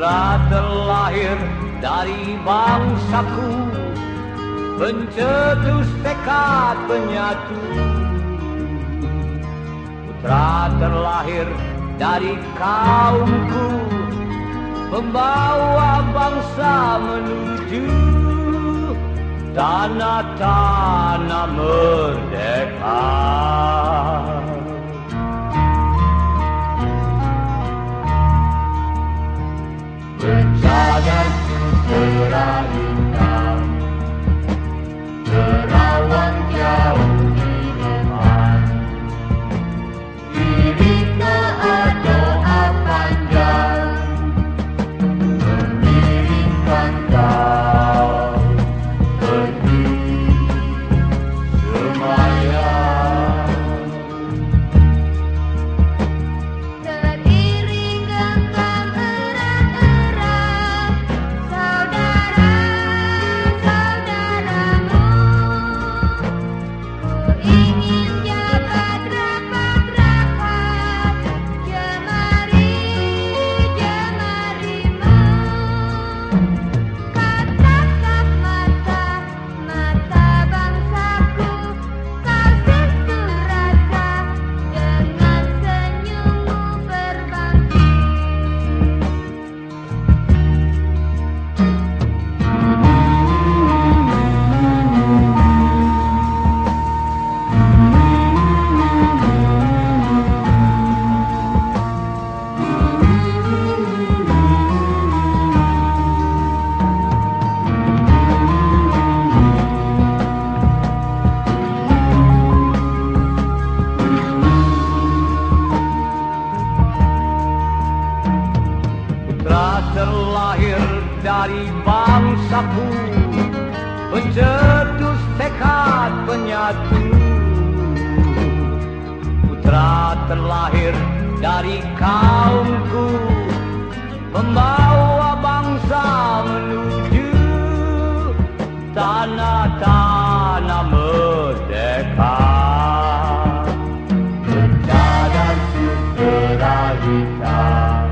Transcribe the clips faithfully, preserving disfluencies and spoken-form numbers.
Putra terlahir dari bangsaku, pencetus tekad penyatu. Putra terlahir dari kaumku, pembawa bangsa menuju tanah-tanah merdeka. Berjalan putera hitam, terawang jauh di depan. Iring doa-doa panjang mengiringkan kau pergi semayang. Teriring genggam erat-erat saudara-saudaramu, ku ingin jabat rapat-rapat jemari-jemarimu. Tatap mata-mata bangsaku, kau sentuh rasa dengan senyummu berbakti. Putra terlahir dari bangsaku, pencetus tekad penyatu. Putra terlahir dari kaumku, pembawa bangsa menuju tanah-tanah merdeka. Berjalan putera hitam,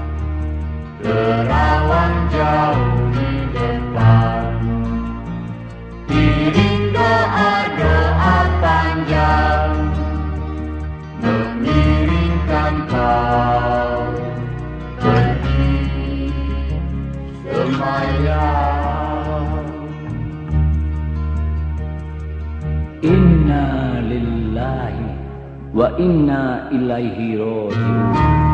terawang jauh di depan. Iring doa-doa panjang mengiringkan kau pergi semayang. Inna lillahi wa inna ilaihi raji'un.